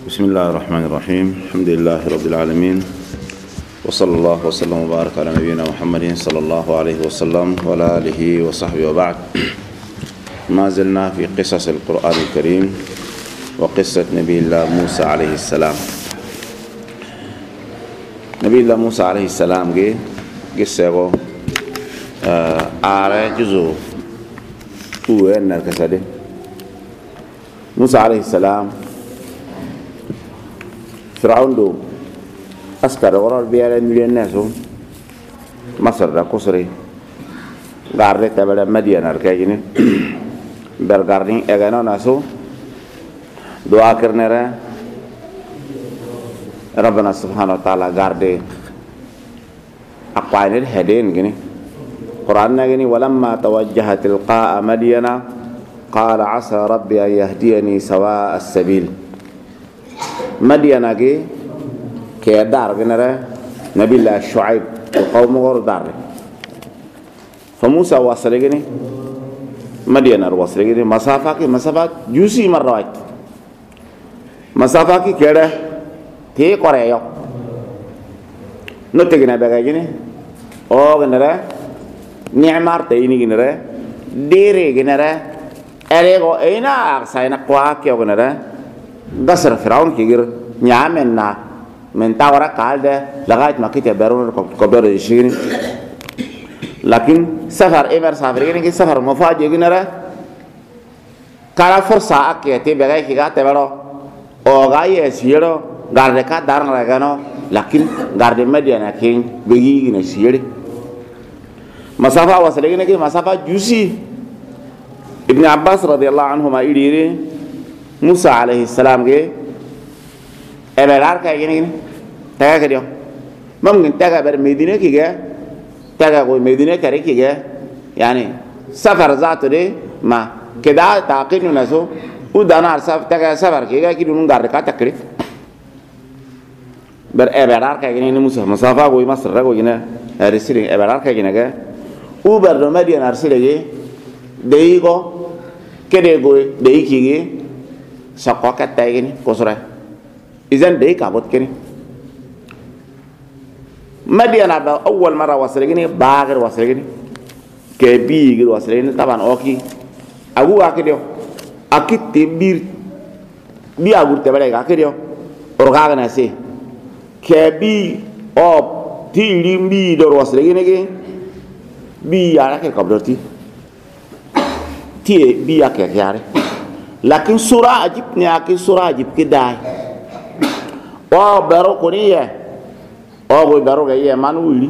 بسم الله الرحمن الرحيم. الحمد لله رب العالمين، وصلى الله وسلم وبارك على نبينا محمد صلى الله عليه وسلم وعلى آله وصحبه وبعد. ما زلنا في قصص القرآن الكريم وقصة نبي الله موسى عليه السلام. نبي الله موسى عليه السلام قصة آره جزء هو أن الكسده موسى عليه السلام فرعون دو أسكر ورال بيالا مليون ناسو مصر دا كسري غارة تبلا مدينة ركاجيني برغارني اغانو ناسو دعا کرنے رہے ربنا سبحانه وتعالى غاردي أقوين الهدين جني قرآن جني ولما توجه تلقاء مدينة قال عسى ربي أن يهديني سواء السبيل. مدينة كدار جنرا نبي الله شعيب وقوم غور دار فموسى وصل جني مدينة وصل جني مسافة جوسي مرات مسافة كده تي قرية نتجنا بقى جني أو جنرا نعمار تيني جنرا ديري جنرا أريغو أينا أقصينا قواك يا جنرا قصر فرعون كيغير نعمنا من تاورا قالده لغايه ما كنت بارون كبر يشين لكن سفر امر سافرين كي سفر مفاجئ جنرا كارا فرصه اكيتي بغاي كيغا تبرو او غاي سيرو غاردكا دارن رغانو لكن غارد مدينه كين بيجي نسيري مسافه وصلين كي مسافه جوسي ابن عباس رضي الله عنهما يديري موسى عليه السلام ebelar kayak gini taga ke dia mungkin taga ber Medina kiga taga ko Medina kare kiga yani safar zatu de ma keda taqinu naso udana saf taga safar kiga ki dun gar ka takri ber ebelar kayak gini Musa masafa ko Masr ko gina risiri ebelar kayak gini ga uber do Medina arsile de ko kede go de kigi sakokat tay gini kosra إذن ده كابوت كني مدينة أول مرة وصلني باغر وصلني كبير وصلني طبعا أوكي أبو أكيديو أكيد تبير بي أبو تبلغ أكيديو أرغاغنا سي كبير أو تيلين بي دور وصلني كي بي على كي كابوتي تي بي أكيد كياره لكن سورة عجيب نياكي سورة عجيب كداي o baro koniye o go baro ga ye manuli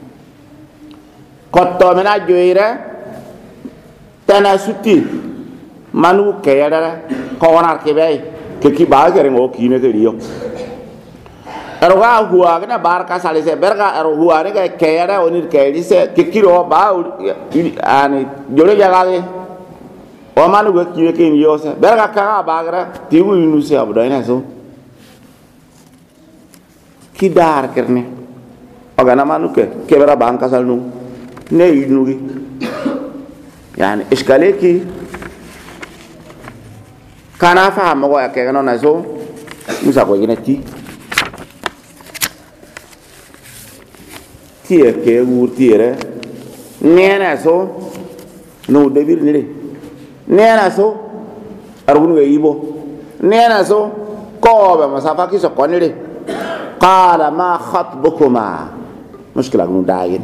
kotto mena joire tana sutti manu kayara ko wonar ke bay ke ki ba gere ngo ki ne ke riyo ero ga huwa ga bar ka sale se berga ero huwa ne ga kayara onir kayri se ke kiro ba ani jole jaga ge o manu ga ki ke yo se berga ka ba gara tiwu nu se abu dayna so kidar kerne ogana manuke kebera banka salnu ne yinugi yani iskaleki kana fa mo ya ke no nazo musa ko gine ti e ke wurtiere nena so no debir ni nena so arunu e ibo nena so ko ba masafa ki so konire قال ما خطبكما مشكلة من داين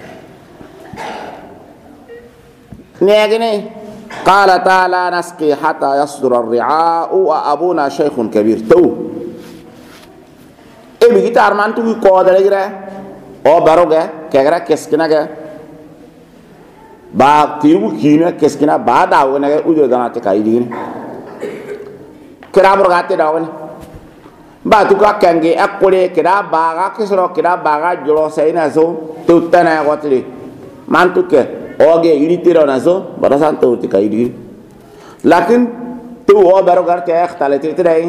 نيجني قال تعالى نسقي حتى يصدر الرعاء وأبونا شيخ كبير تو بيجي تارمان تو كودا لغيره او باروغا كغرا كسكنا با تيرو كينا كسكنا با داونا اودو دانا تكاي دين كرا برغاتي داونا ba tu ka kange akole kira baga kisro kira baga jolo saina so tutana gotli mantuke oge iritiro naso barasan tu tikaidi lakin tu o barogar te ikhtalati trai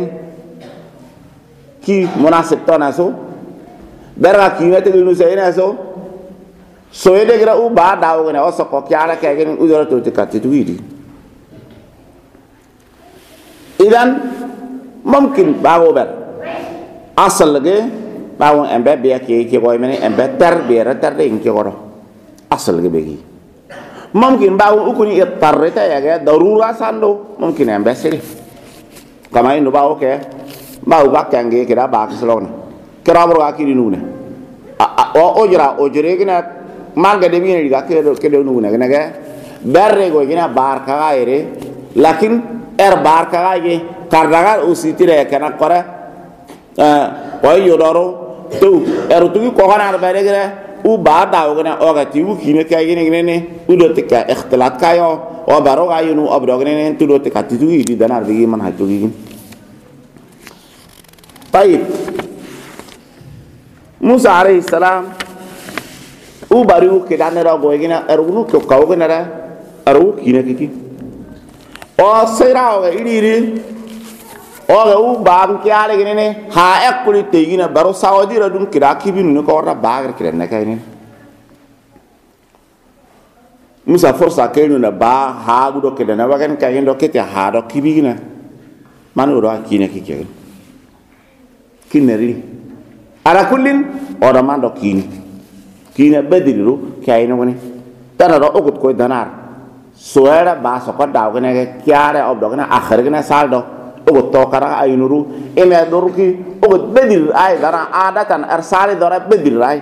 ki munasib to naso berga kiwete ginu saina so soede gra u ba dawo ne o so ko kyara ke gin udoro tu tikati tu idi idan mumkin bago ber asal ge bawo embe be ke boy meni embe ter be ra ter de inke goro asal ge begi mumkin bawo ukuni ittarrita ya ga darura sando mumkin embe siri kama inu bawo ke bawo bakkange kira ba kislona kira bro akiri nune o ojre gina marga de bini ga ke de nune ga berre go gina bar ka ire lakin bar ka ge kardagar usitire kana kore o yodoro tu tu ko kana bare gina u ba da o gina o ga ti u kine ka gine ne u do te ka ikhtilat ka yo o baro ga yunu abro gine tu do te ka ti tu di danar bi man ha tu gi طيب موسى عليه السلام وباريو كده نرا غوينا ارغنو كاو نرا ارو كينا كيكي او سيراو ايري او بام كياله غني ها اكولي تيغينا بارو ساودي ردون كدا كيبين نكو ورا باغر كده نكايني موسى فرصه كينو نا با ها غدو كده نا وكان كاين دو كيتي ها دو كيبينا مانو رو كينا كيكي kineri ala kullin ora mando kina bediru kay no ni tara ro ogut ko danar soera ba so ko daw ne ke kiare ob do na akhir ne saldo ogut to kara aynuru eme doruki ogut bedir ay dara adatan arsali dara bedir ay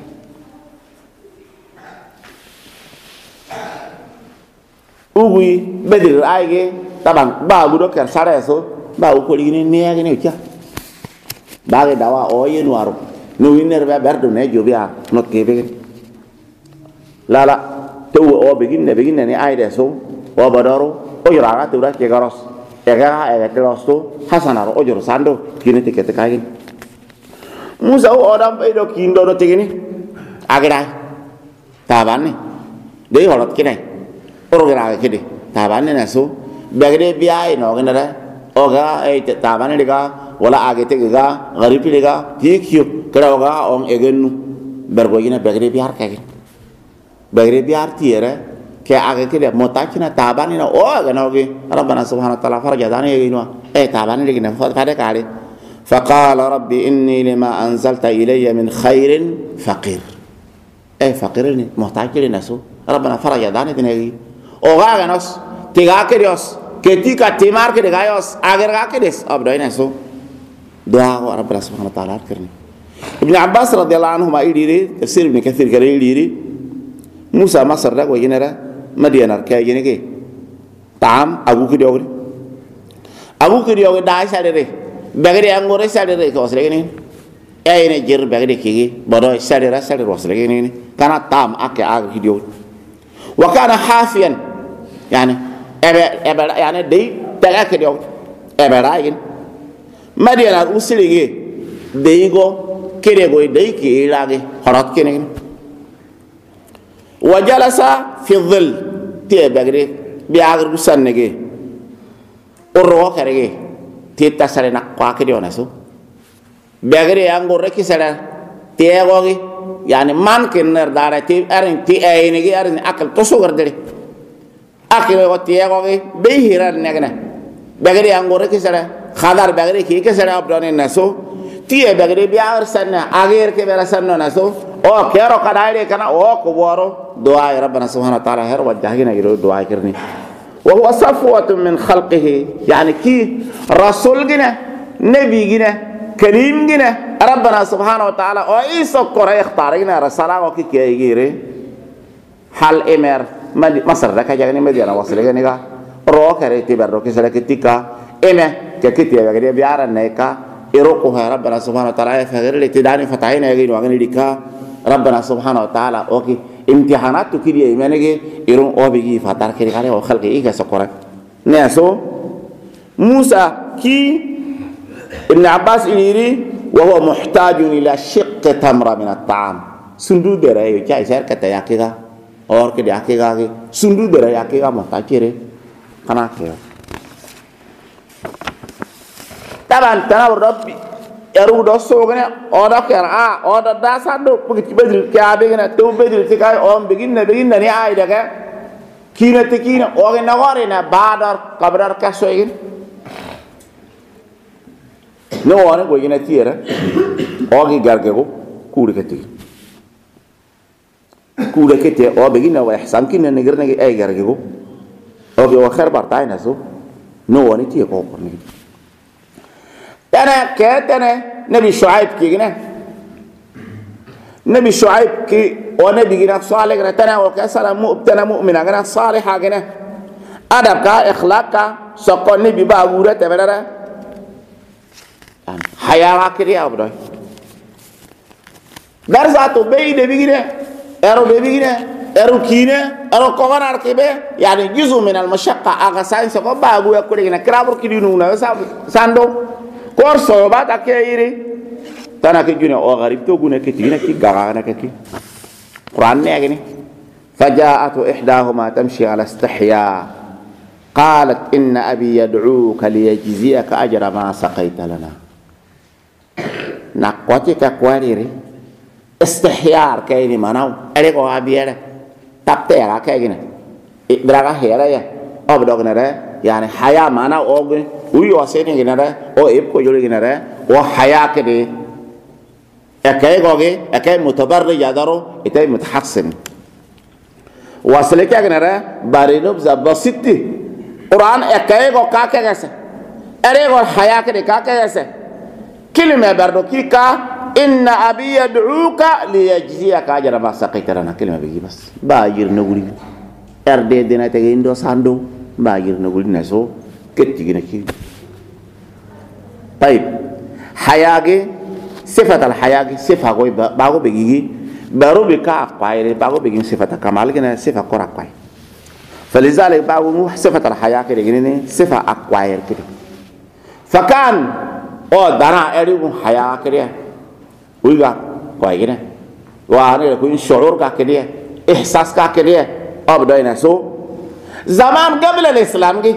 ugui bedir ay ge tabang ba gudo ker sare so ba ko ligini ne ya ne kya bagi dawa oye nuaru nuwiner be berdo ne jobia not kebe lala to o begin ne aide so o badoro o yuraga tura ke garos ega ega telosto hasanaro o jor sando kini tikete kagin musa o odam be do kindo do tigini agera tabani de holot kinai program kidi tabani na so begde biai no genera oga e tabani diga wala agete ga garipi lega hikyo keraga on egenu bergoyina begre biar kage begre biar tiere ke agete de motakina tabani na o ga noge rabbana subhanahu wa ta'ala faraja dani yino tabani legi na fade kale faqala rabbi inni lima anzalta ilayya min khairin faqir faqirini motakina so rabbana faraja dani dini o ga nos tiga kerios ketika timar ke de gayos agar ga kedes abdoina so doa ko rabbana subhanahu wa ta'ala karni ibn abbas radhiyallahu anhu ma idiri tafsir ibn kathir kare idiri musa masar da ko ginara madiana ka gine ke tam agu ki dogo da sare re bagari angore sare re ko sare gine ne jir bagari ki bodo sare ro sare gine kana tam ake agu ki dogo wa kana hafiyan yani ebe yani dei daga ki dogo ebe rayin madiana usilige deigo kerego deiki ilage horat kene wajalasa fi dhill tie bagre biagru sannege orro karege tita sare nak kwa kedi onaso bagre angore ki sare tiego gi yani man kenner dara ti arin ti ayne gi arin akal to so gardere akile go tiego gi be hiran negna bagre angore ki sare khadar bagre ki ke sare abdone naso tie bagre biar sanna ager ke bera sanno naso o kero kadaire kana o ko boro doa rabbana subhanahu wa ta'ala her wajhina giro doa kirni wa huwa safwatun min khalqihi yani ki rasul gina nabi gina kalim gina rabbana subhanahu wa ta'ala o iso kore ikhtarina rasala o ki gire hal emer masar da ka jagani mediana wasle gani ga ro kare tiberro ki sala ketika eme kekitia bagre biara neka iroquha rabbana subhanahu wa ta'ala fa ghairi tidani fatahina yagin wa gani dika rabbana subhanahu wa ta'ala oki imtihanat tu kiri imanege irun obigi fatar kiri kare o khalqi ika sokora neso musa ki ibn abbas iliri wa huwa muhtajun ila shiq tamra min at-ta'am sundu dere yo kai ser kata yakiga or ke yakiga ge sundu dere yakiga muhtajire kana ke taban tanawur rabbi yaru do sogane o do kera o do da sando bugi bedri ka be gena to bedri ti kay on begin ni ay daga kina te kina o ge nagore na badar kabrar ka soyin no wona go gina tiera ogi garge go kuure kete o begina wa ihsan kinna nigirna gi ay garge go o be wa khair bartayna so no wona tie ko ko ni tana nabi shuaib ki gina nabi shuaib ki o nabi gina salih gina tana wa ka salamu tana mu'mina gina salihah gina adab ka akhlaq ka sokon ni bi ba gura tabara haya kiri abdo darza to be de bigine ero kine ero koganar kibe yani juzu min al mashaqqa aga sain so ba gu yakuri gina krabur kidinu na sando korso ba ta keiri tana ke june o garib to gune ke tina ki gagana ke ki quran ne gini فجاءت إحداهما تمشي على استحياء قالت إن أبي يدعوك ليجزيك أجر ما سقيت لنا نقوتي كقواريري استحيار كيني مناو أريكو أبيانا تبتيرا كيني إبراغا هيرا يا أبدوغنا يعني حياة مناو أوغن ويواسيني جنا أو إبكو يولي جنا أو حياة كده أكاي غوغي أكاي متبرج يدارو إتاي متحسن وصلك جنا بارينوب زباسيتي قرآن أكاي غو كاكا جسا أريكو حياة كده كاكا جسا كلمة بردو كيكا إن أبي يدعوك ليجزيك أجر ما سقيت لنا كلمة بيجي بس باجر نقولي أردي دينا تجيندو ساندو باجر نقولي نسو كتيجي نكيد طيب حياة صفة الحياة صفة قوي باقو بيجي بارو بكا أقوى باقو بيجي صفة كمال كنا صفة كورا أقوى فلذلك باقو صفة الحياة كده جنين صفة أقوى كده فكان دانا أريكم حياة كده ويجا كوي كده وأنا يكون شعور كده إحساس كده أبدا ينسو زمان قبل الإسلام كي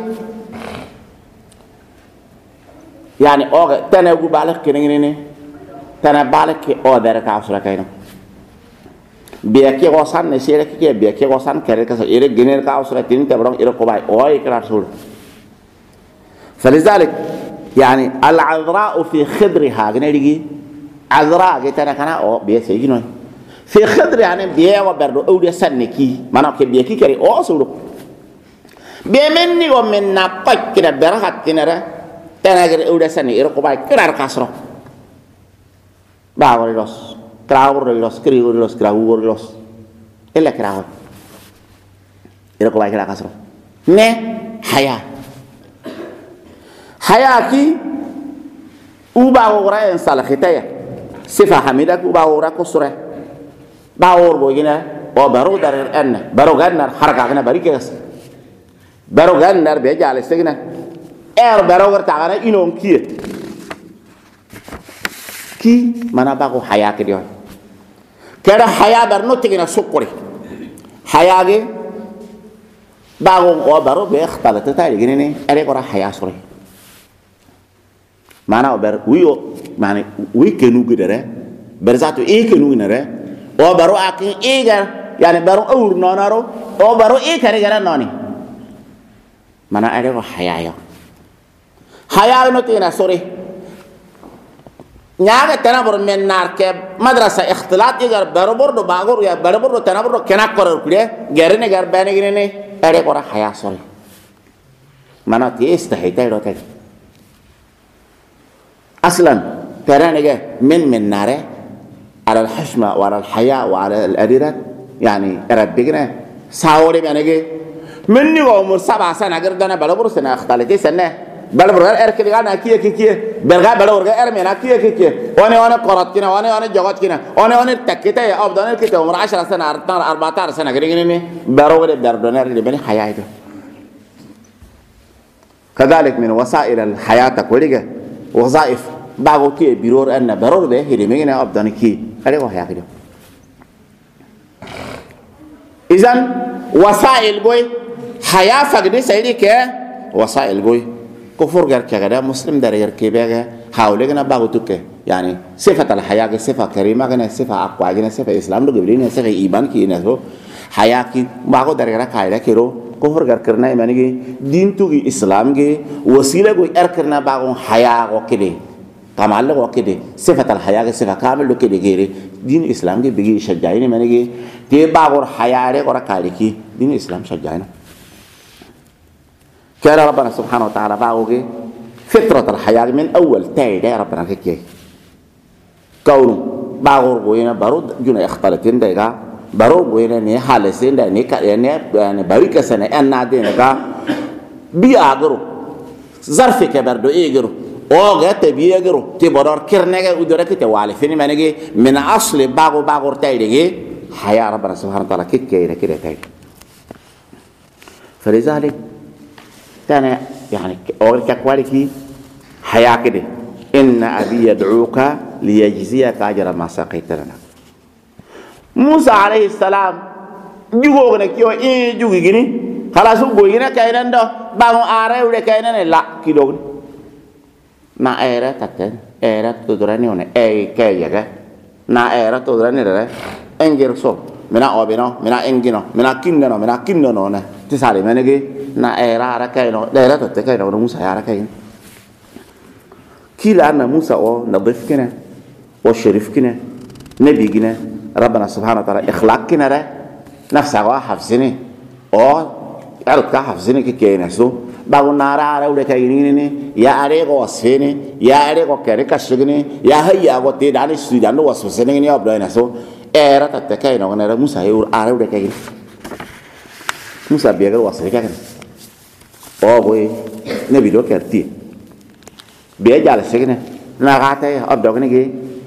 يعني تناقو بالك كده جنين تنا بالك درك عصرة كده بيأكي غصان نسيرك كي بيأكي غصان كده كسر إيرك جنين كعصرة تين تبرم إيرك كوباي إكرار سول فلذلك يعني العذراء في خدرها جنيجي عذراء جتنا كنا بيسيجنون في خدر يعني بيا وبردو أودي سنكي ما نأكل بيأكي كري سولو بيمني ومن نقاط كنا برهات كنا تناجر أودي سني إيركوباي كرار كسره باوريلوس كراوريلوس كريوريلوس كراوريلوس إلا كراور إيركوباي كرار كسره نه حياة حياتي وباورا إنسان ختايا صفة حميدة وباورا كسره باور بوجينا وبارو دار أن بارو غنر حركة غنا بريكس بارو غنر بيجعل استجنا بارو غرتاعنا إنهم كي منا باقو حياة كديون كده حياة برنو تجينا سكري حياة جي باقو وبارو بيختلط تاني جنيني أريك ورا حياة سوري mana ber wiyo mane wi kenu gidere berzato kenu nere o baro akin egar yani baro awur nonaro o baro kare gara noni mana ade ko hayayo no tina sore nyaga tana bor men narke madrasa ikhtilat egar baro bordo bagor ya baro bordo tana bordo kena koror kule gerene gar bane gine ade ko haya sore mana ti istahita rote أصلاً ترى من ناره على الحشمة وعلى الحياة وعلى الأديرة يعني ربنا ساوري بينك مني وعمر 7 سنة قردنا بلبر سنة اختلتي سنة بلبر أركض أنا كي برجع بلبر أرمينا كي وأنا قرط كنا وأنا جوات كنا وأنا تكتة يا أبدان كتة عمر 10 سنة 14 سنة قردني بلبر بردنا اللي بني حياته كذلك من وسائل الحياة كلها وظائف بعض كي بيرور أن برور به هرمينا أبدان كي هذا هو حياته إذن وسائل قوي حياة فقدي سيدي كه وسائل قوي كفر غير كذا مسلم دار غير كبيرة حاولنا بعض توكه يعني صفة الحياة صفة كريمة كنا صفة أقوى كنا صفة إسلام لو قبلين صفة إيمان كي نسو حياة كي بعض دار غير كايدا كيرو كفر غير كرنا إيمانه دين توجي إسلام كي وسيلة قوي أركرنا بعض حياة وكله كما الله وكده صفة الحياة صفة كامل لو كده غيره دين الإسلام كي بيجي شجعيني من كي تباغور حياة رك ورا كاريكي دين الإسلام شجعينا كان ربنا سبحانه وتعالى باغوكي فطرة الحياة من أول تاي ده ربنا كي كونه باغور بوينا بارود جونا اختلطين ده بارود بوينا ني حالسين ده ني يعني باريك سنة أنا دينا بيأجرو ظرف كبردو إيجرو أو غات بيأجرو تبرر كرنجة ودرك توالي فيني منجي من أصل باغور تايدي حياة ربنا سبحانه وتعالى كده تايد فلذلك تاني يعني أول كقوالك حياة كده إن أبي يدعوك ليجزيك أجر ما سقيت لنا موسى عليه السلام جوغنا كيو إيه جوغي جني خلاص جوغينا كاينان دو بانو آره وده كاينان لا كيلوغن na era taten era tudurani one kaya na era tudurani re engir so mina obino mina engino mina kinno ne ti sale menege na era ara kaino era tatte kaino Musa ara kain kila na Musa o nadif kina o sharif kina nabi kina ربنا سبحانه وتعالى اخلاق كنا re nafsa wa hafsini o alka hafsini ki keneso bagu nara udah kayak gini ya are ko wasfene ya are ko kare kasugini ya hayya ko te dani sudan do wasfene ni abdo ina so era tatte kai no na Musa yu are udah kayak gini Musa biar wasfene kan oh boy nabi do kerti biar jalan segini na kata abdo gini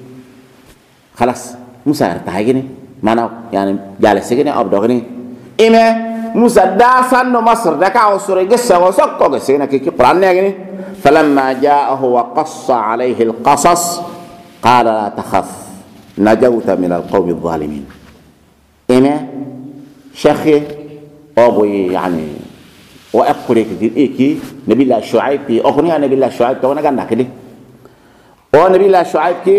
خلاص Musa artai gini mana yani jalan segini abdo gini ime Musa dasan no Masr daka usuri qissa wa sakko qissina ki Qur'an yani falamma ja'ahu wa qassa alayhi alqasas qala la takhaf najawta min alqawmi adh-dhalimin ina shekhi abu yani wa aquli ki nabi Allah Shu'aib ki akhni nabi Allah Shu'aib to ganda kidi o nabi Allah Shu'aib ki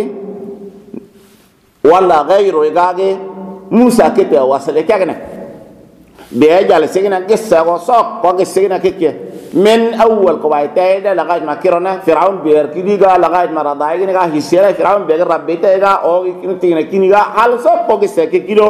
wala ghayru igage Musa kete wasale kagna بيجعل سجنا قصة وصاق وقصة كيكة من أول قبائل لغاية ما كيرنا فرعون بيركيديجا لغاية ما رضايجنا كا هيسيرا فرعون بيجر ربيتها أو كنتينا كينيجا حال صاق وقصة كيكيلو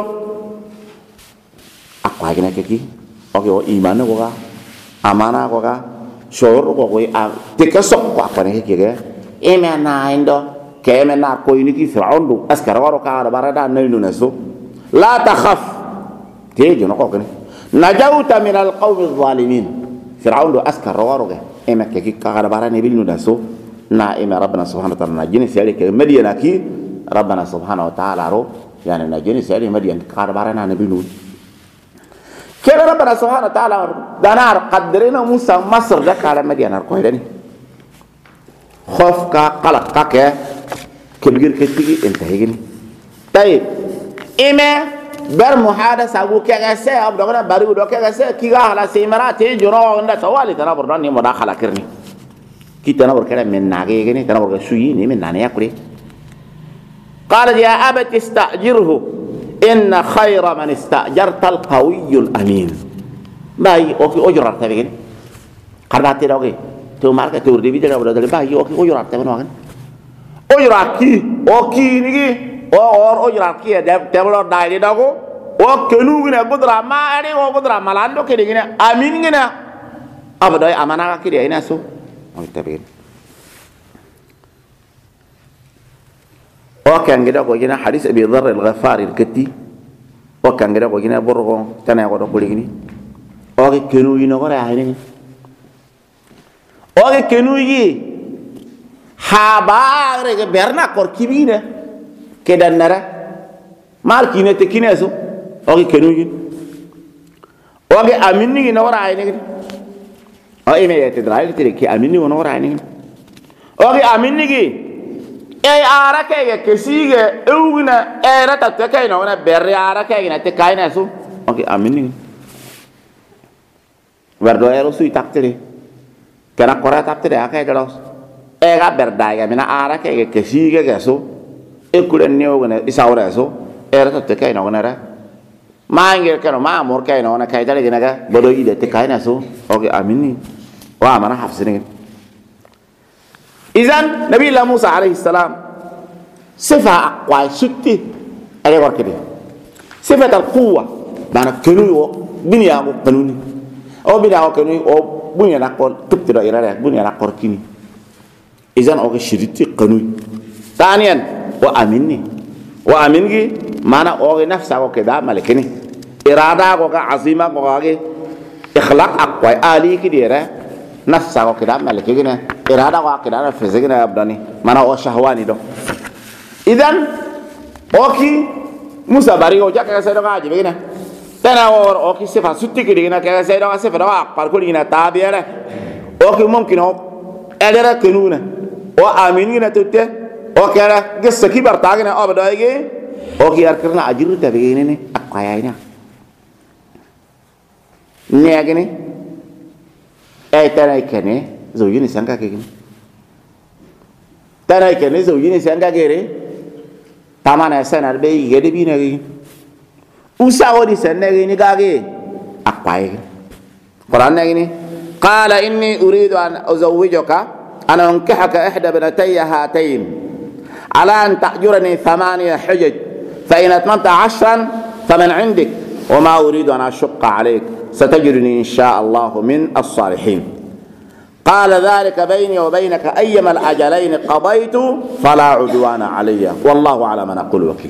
أقوى كنا كيكي أوكي إيمانه كوكا أمانة كوكا شعور كوكا تكسر أقوى كيكي إيمان نايندو كإيمان ناكويني كي فرعون دو أسكر وارو كار باردا نيلو نسو لا تخاف تيجي نقولني نجوت من القوم الظالمين فرعون دو أسكر روارجه إما كي كعار باراني بيلنو دسو نا إما ربنا سبحانه وتعالى نجني سيالي كمدينة كي ربنا سبحانه وتعالى رو يعني نجني سيالي مدينة كعار باراني بيلنو كلا ربنا سبحانه وتعالى دنار قدرنا موسى مصر ذاك على مدينة القاهرة خوف كقلق كك كبير كتيجي انتهيني طيب إما ber muhadasa abu kega se abdogna bari do kega se kiga hala se marate juro nda tawali tana bordan ni mudakhala kirni kitana bor kala men nage gene tana bor suyi ni men nane yakuri qala ya abati istajirhu inna khayra man istajarta alqawiyyu alamin bai oki ojrar tabigen qardati doge to marka to de videre bor dal bai oki ojrar taben wagan ojraki oki nigi or ojrar ki deblo dai dago o kenu gina budra ma ari o budra malando ke gina amin gina abadai amana ki ina so o tabin o kan gida ko gina hadis abi dharr al-ghafari al-katti o kan gida ko gina borgo tana ko do kuligini o ke kenu ina ko ra ni o ke kenu yi habare ke berna kor kibine kedan nara mal kine te kineso ogi kenugi ogi aminni no wara ayni o ime yete drai te ki aminni no wara ayni ogi aminni gi e ara ke kesige ewgina era ta te kay no na berri ara ke na te kay na su ogi aminni wardo ero sui taktere kana kora taktere akay dalos e ga berdai ga mina ara ke kesige ga su ekulen neogana isaura so era to kai no nara mangel kano ma mor kai no na kai dale ginaga bodo ide te kai na so oke amini wa mana hafsini إذن نبي الله موسى عليه السلام صفة أقوى ستي ألي وركدي صفة القوة معنى كنوي بنيا قانوني أو بنيا كنوي أو بنيا نقول تبتدأ إيراد بنيا نقول كني إذن أو شريطي قانوني ثانيا وأمني معنى أو نفسه أو كذا ملكني إرادة أو عظيمة أو إخلاق أقوى آلي كده نفسه أو كذا ملكني إرادة أو كذا نفسه أبداني معنى أو شهواني ده إذن أوكي موسى باريو جاك كسر عاجي بينا تنا أوكي سفا ستي كده كنا كسر سفا أقبل كلنا تابعنا أوكي ممكن أو أدرى كنونا أو آميننا تute أوكي أنا قصة كبر تاعنا أبدا يجي أوكي أركرنا أجر تبيني أقاينا نيجي أي تنا يكني زوجين سانكا كيكني تنا يكني زوجين سانكا كيري tamana sanar be yede bi nagi usa wodi sanagi ni gage akwaye Quran nagi qala inni uridu an uzawwijuka ana unkihaka ihda binatayya hatayn ala an ta'jurani 8 hujaj fa in atmamta 10 faman 'indik wama uridu an ashqa 'alayk satajiduni insha Allah min as-salihin قال ذلك بيني وبينك أيما الأجلين قضيت فلا عدوان علي والله على ما نقول وكيل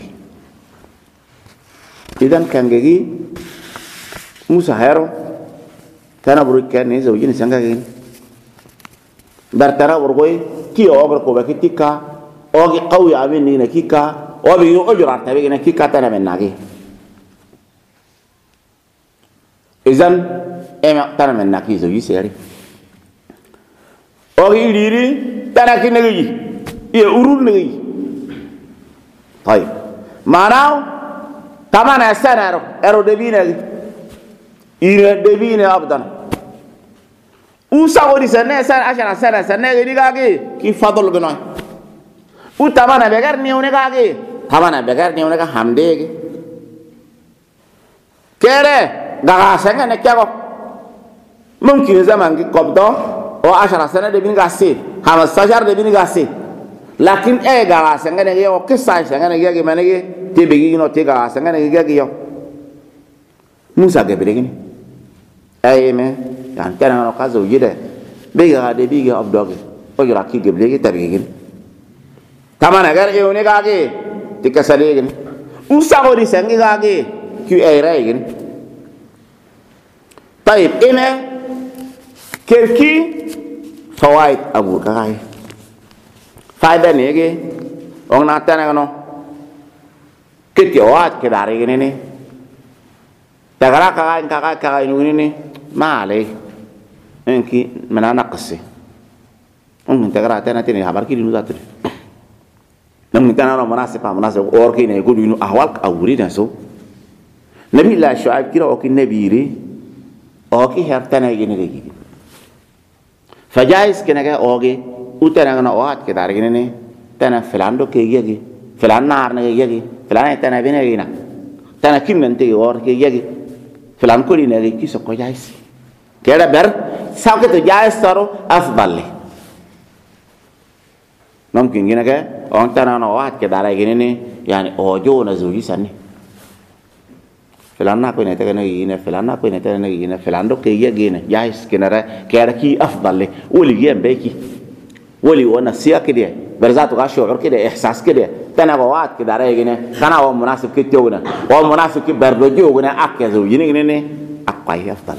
إذن كان جي موسى هيرو كان بروك كان زوجين سانغا برترا ورغوي كي أوبر كوبا كيكا أوغي قوي أمين نينا كيكا أوبي أجر تبينا كيكا تنا من ناجي إذن إما تنا من ناجي زوجي سياري Ogi diri tanah kini lagi, iya urun lagi. Baik, mana? Taman asal ero debi lagi, ira debi ni abdan. Usaha di sana asal lagi lagi, kifadul genoi. Taman begar ni unek lagi, taman begar ni unek hamde lagi. Kere, gagasannya nak kau? Mungkin zaman kibda. O 10 سنة دبين قاسي 15 دبين قاسي لكن إيه قاسي عندنا جيه أو كسائش عندنا جيه كمان جيه تبيجي إنه تيجا عندنا جيه كيو موسى كبيرين أيه مه يعني ترى أنا كازو جده بيجا دبيجي أبداعي أو يراكي كبيرين تبيجي كمان أگر إيه هونه كاجي تكسريه كن موسى هوري سنجي كاجي كيو إيه رأي كن طيب إيه كيركي فوائد أبو كاي فائدة نيجي أون ناتنا كنو كتيوات كداري كنني تغرق كاي نوني ما عليه إنكي منانا قصي أون تغرق تنا تني هبار كي دينو تاتري نم تنا مناسب أور كي نيجو دينو أهوال أوري نسو نبي الله شعيب كيرا أوكي نبيري أوكي هرتنا يجيني فجايز كنا أوجي وتنا كنا أوقات كده أرجعني تنا فلان دو كيجي فلان نار نيجي فلان تنا بينا جينا تنا كم ننتي أور كيجي فلان كوري نيجي كيس أكو جايز كده بر ساوك تو جايز ترو أفضل لي ممكن جينا كده أون تنا كنا أوقات كده أرجعني يعني أوجو نزوجي سني فلان ناكو نتاعنا جينا فلان ناكو نتاعنا جينا فلان دو كيجي جينا جايز كنا كده كي أفضل لي ولي جيم بيكي ولي وانا سياق كده برزاتو شعور كده إحساس كده تنا قوات كده رأينا كنا هو مناسب كتيونا هو مناسب كبردوجيونا أكيزو جينا أقوى أفضل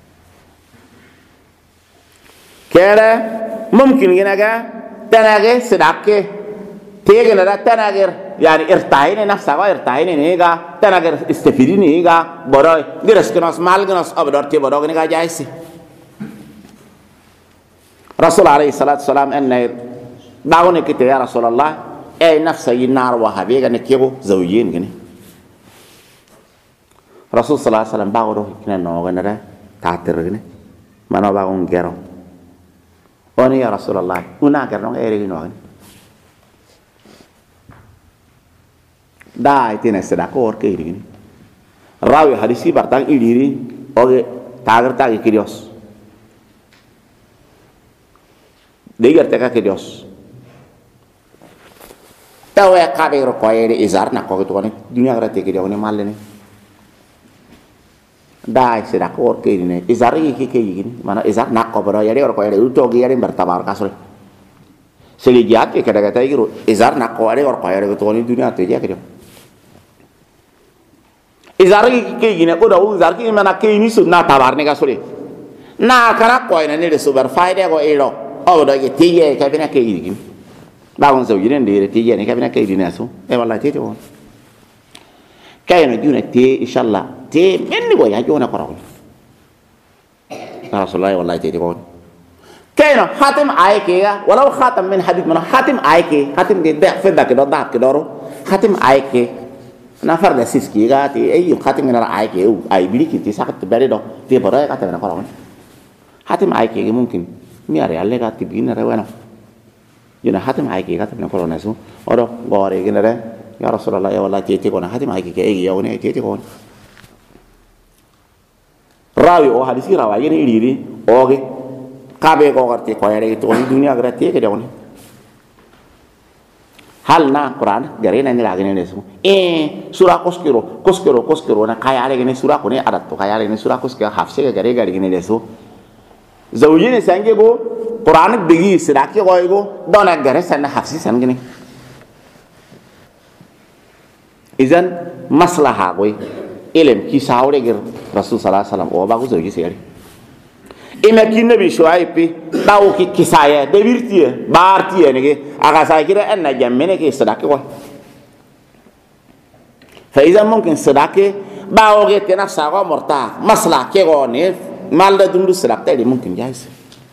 كده ممكن جينا كده تنا كده سداكة تيجي نرا تنا كده يعني ارتاحين نفسه ارتاحين نيجا تنا كده استفيدين نيجا براي درس كناس مال كناس أبدار تي براي كنيجا جايسي رسول عليه الصلاة والسلام أن دعوني كده يا رسول الله أي نفسه ينار وهابي كان كيبو زوجين كني رسول صلى الله عليه وسلم بعوره كنا نوعنا ده تعتر كني ما نبغون كيرو أني يا رسول الله ونا كيرو إيري نوعنا دا إتينا سداك أور كيري كني راوي حديثي برتاع إيري أو تاجر تاجي كريوس Digar teka ke Dios tawe kabe ro ko yede izar na ko to ne dunya gara te ke ne malle ne dai se da ko ke ne izar ki ke yigin mana izar na ko baro yede ro ko yede uto gi yede bertabar kasre seli giat ke kada kata igro izar na ko yede ro ko yede to ne dunya te ja ke izar ki ke yigin ko da izar ki mana ke ni su na tabar ne kasre na kana ko ne ne super faide ko ero o do ke te ye ka bina ke yigin bawon so yinen de te ye ne ka bina ke yigin aso e wallahi te to kayno juna te inshallah te menni go ya jona ko rasulullah wallahi te ko kayno khatim ayke ga walaw khatam min hadith man khatim ayke khatim ge da fedda ke do da ke doro khatim ayke na farda siski ga te ay khatim min ayke ay biliki te sakat bare do te bara ka te na ko khatim ayke ge mungkin mi are alle ga te bina rewana juna khatim ayke ga te na ko na su oro gore ge ne ya rasulullah ya wallahi te ko na khatim ayke ke ya woni te ko rawi o hadisi rawi ni iri oge kabe ko garti ko yare to ni dunia grati ke dawni hal na quran gare na ni lagene ne su sura koskiro na kaya ale ne sura ko ne adat to kaya ale ne sura koskiro hafse gare gare ne su zawji ne sange go quran bigi siraki ko go dona gare san hafse san gene izan maslaha goy ilm ki sawre gir rasul sallallahu alaihi wasallam o ba ko zawji sere ina ki nabi shuaib daw ki kisaya de virtie bartie ne ge aga sa kira en na jammene ke sadaka ko fa idan mumkin sadaka ba o ge tena sago morta masla ke go ne mal da dundu sadaka de mumkin jais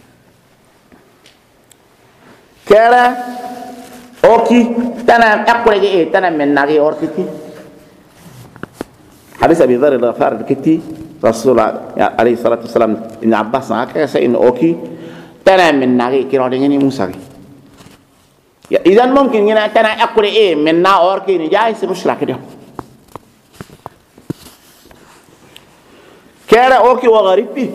kera oki tana akure ge tana men na ge ortiki hadis abi dhar al-ghafar kiti rasul alaihi salatu wasalam ibn abbas aka sa in oki tana min nagi kiro de ni musa ya idan mumkin ina tana akure min na orki ni jais mushrak de kera oki wa garibi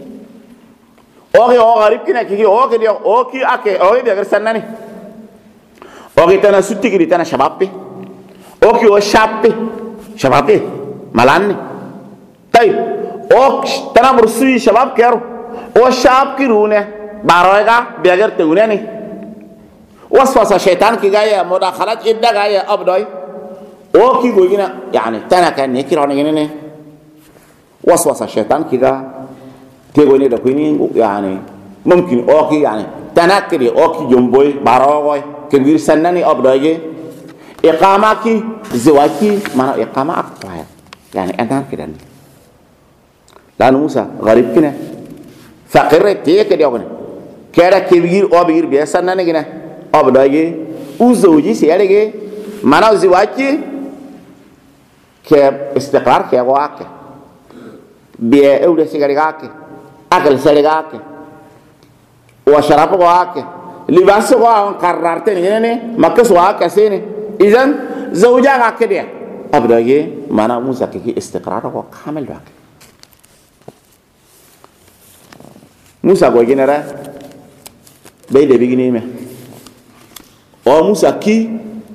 oki na kiki oki ake oki de sanani oki tana sutti kiri tana shabappe oki o shabappe malanni tay ok tana bursi shabab kero o shab ki rune baroega begar te unani waswasa shaytan ki gaya mudakhalat idda gaya abdoy o ki gogina yani tana kan ne kirone ne waswasa shaytan ki ga te gone da kuni yani mumkin o ki yani tana kiri o ki jomboy barogoy ke bir sanani abdoy iqama ki zawaki mana iqama aqwa يعني أنا كده لأن موسى غريب كنا فقرة تيه كده يومنا كده كبير أو بير بيسنا نجنا أو بداية وزوجي سيارة mana ziwaji ke istiqrar ke wake biya eude sigarigake akal sarigake wa sharabu wake libas wa qarrarte ne makas wake sene idan zawja wake dia abdage mana musa ke istiqrar ko kamil wake musa go genera be de bigini me o musa ki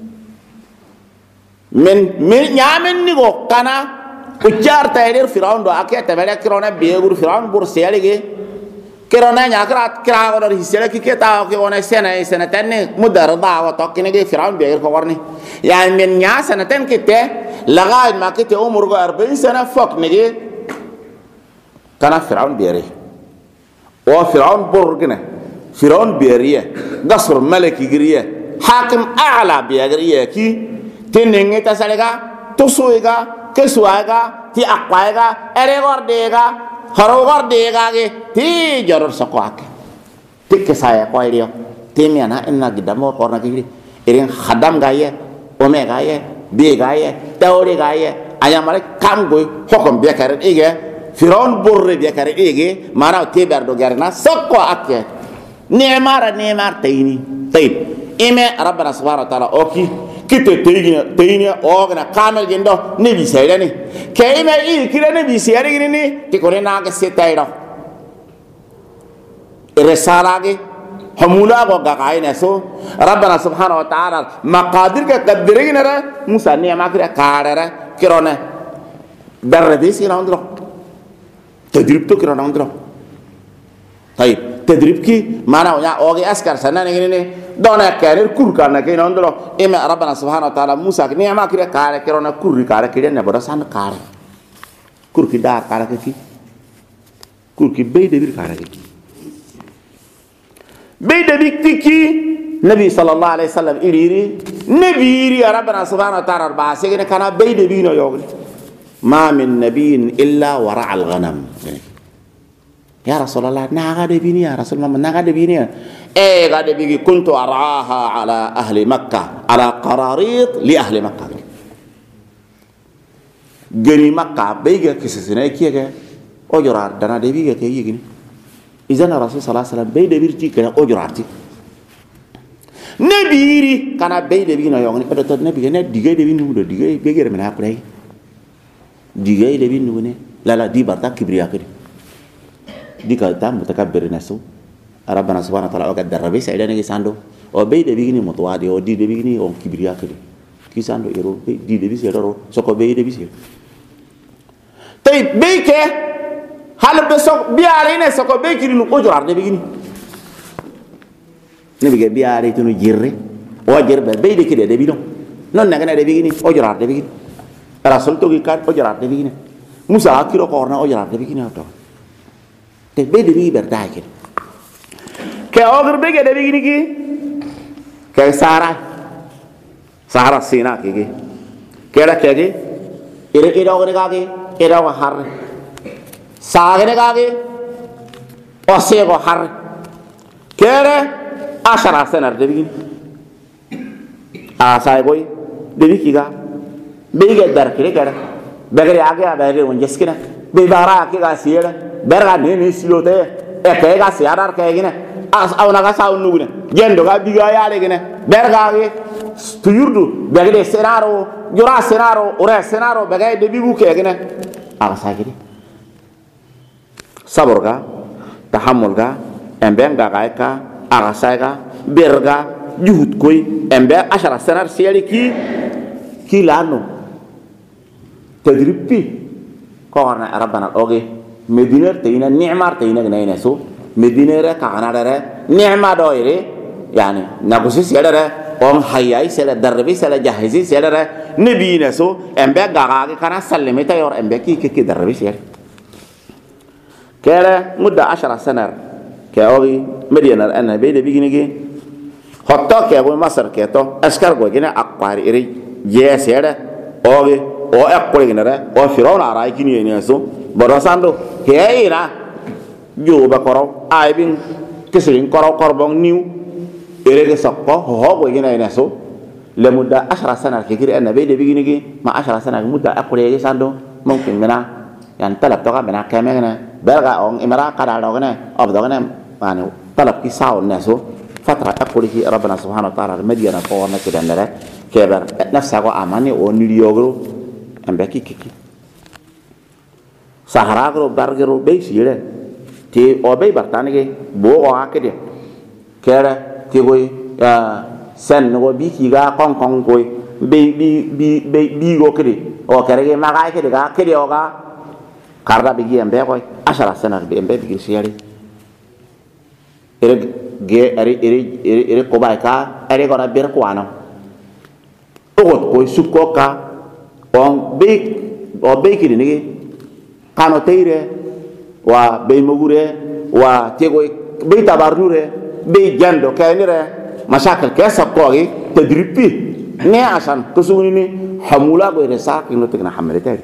men nyamen ni go kana ujar tayder firaun do akya tabela kirona begur firaun bur selege kirona nyakra kira go hisele ki keta ko ona sena tanne mudar da wa tokkine ge firaun begur ko warni ya men nya sana tan kite laga ma kite umur go 40 sana fok ne ge kana firaun bere o firaun burgna firaun beriye gasr malaki giriye hakim a'la beriye ki tinenge ta salega tusuiga kesuaga ti akwaega eregordega horogordega ge ti joror sokoake tik saya ko irio timiana enna gidamo korna gidi irin khadam gaye omega ye be gaye tawre gaye ayamare kamgoy hokom be kare ige firon borre be kare ige mara teberdo garna sokko akke nemar tayni tayib ime rabbana subhanahu wa ta'ala oki kite teynya ogna kamel gendo ne bi sayani kayme i kire ne bi sayani ni ti ko na ga setayro resala ge حمولا وقاعين سو ربنا سبحانه وتعالى مقادير كقدرين را موسى نعمة كده كارا كيرونا درديس كنا عندنا تدريب تو كنا عندنا طيب تدريب كي معناه يا أوجي أسكر سنة نيجي دونا كارير كور كنا كنا عندنا إما ربنا سبحانه وتعالى موسى نعمة كده كارا كيرونا كور كارا كده نبرة سان كارا كور كده كارا كي كور كي بيد بير كارا كي بيد بيكتكي نبي صلى الله عليه وسلم إليري نبي يا ربنا سبحانه وتعالى بعثنا كان بيد بينا يوغل ما من نبي إلا ورع الغنم يا رسول الله ناقد بيني يا رسول الله ناقد بيني إيه قد بيجي كنت أرعاها على أهل مكة على قراريط لأهل مكة جني مكة بيجي كسسنا كيا أجرار دنا دبيجي كيا جني إذا الرسول صلى الله عليه وسلم بيد بيرتي كنا أجرارتي نبيري كان بيد بينا يوم نبدأ تود نبي كنا ديجي دبين نقول ديجي بيجي من هاكله ديجي دبين نقول لا دي برتا كبرياء كده دي كالتام متكبر نسو ربنا سبحانه وتعالى وقد دربي سعيدا نجي ساندو أو بيد بيجي متواضع أو دي بيجي أو كبرياء كده كي ساندو يرو دي دبي سيرو سكو بيد بيجي طيب بيكه هل بسوق بيارينا سوق بيكري نقجر نبيني نبيك بياري تنو جيري وجر بيد كده دبينو نون نغنا دبيني أجر نبيني رسول توكي كار أجر نبيني موسى أكيرو كورنا أجر نبيني أتو تبيد بيجي برداي كده كأجر بيجي دبيني كي كسارة سينا كي كده كده إيه أجر كاكي إيه أجر هار ساغنه كاغي اوسيغو حر كيره 10 سنه دبيين اساي بوي دبي كيغا بيغا دار كيره بغري اگا بغري ونجسكنا بيبارا كيغا سيره برغا ني سيلوته اكيغا سيادار كايغنا اس اونا غا ساو نوغنا جندو غا بيغا يالغنا برغا تيوردو بغري سينارو جورا سينارو اورا سينارو بغاي دبيغو كايغنا اساي كده saborga tahammulga embenga gaika agasaiga berga juhud koy embe 10 sanar seli ki lano tadribi korna rabbana oge mediner tayina ni'mar tayina gnayna so medinere ka ganadare ni'ma doire yani nagusi sedare on hayai sele darbi sele jahizi sedare nabina so embe gaga kana sallimita yor embe ki darbi sele كلا مدة 10 سنة كأوي مدينة أنا بيد بيجيني حتى كأوي مصر كأتو أشكر قوينا أقاري إري جيس هذا أوي أو أقولي كنا أو فرعون أراي كني ينسو براساندو هينا جو بكرو أيبين كسرين كرو كربون نيو إري كسقة هو قوينا ينسو لمدة 10 سنة كثير أنا بيد بيجيني ما 10 سنة مدة أقولي كساندو ممكن منا يعني طلب تقع منا كمان برجع أون إمرأة قدر لغنا أبدأنا يعني طلب كيساو الناس فترة أقول في ربنا سبحانه وتعالى المدينة قوارنا كده نرى كبر نفسه وأماني ونيليوغرو أم بكي كي سهراغرو برجرو بيسيره تي أو بي برتاني كي بو أو كده كده تيجي سن نقول بيكيغا كون كوي بي go كده أو كده ما جاي كده أوغا karda bigi embe koy 10 sana be embe bigi siyari ere ko bay ka ere gona ber ko ano ogot koy sukko ka on be ki ni kano teire wa be mogure wa tego be tabarnure be jando kaynire mashakal kessa ko gi tadribi ne asan ko suni hamula go ere sak no tegna hamalete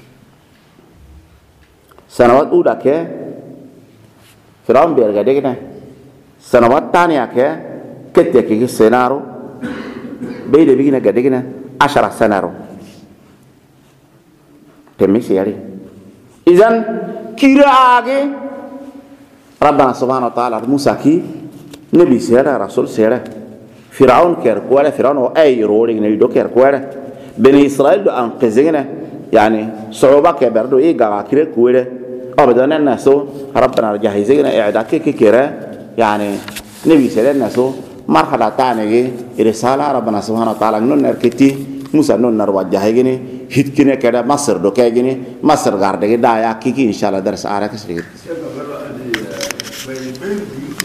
سنوات أولى كه فرعون بيرجع ديكنا سنوات ثانية كه كتير كي سينارو بيد بيجينا قديكنا 10 سنارو تمشي يعني إذن كيرا آجي ربنا سبحانه وتعالى موسى كي نبي سيرة رسول سيرة فرعون كيركوله فرعون هو أي رولين نيدو كيركوله بني إسرائيل دو أنقذنا يعني صعوبة كبردو إيه قاعد كيركوله أبدا الناس ربنا جهزنا إعداد كيرة يعني نبي سلام نسو مرحلة تانية رسالة ربنا سبحانه وتعالى نون نركتي موسى نون نروجه هيجني هيت كنا كده مصر دو كيجني مصر غاردة كده يا كيكي إن شاء الله درس عارك سرير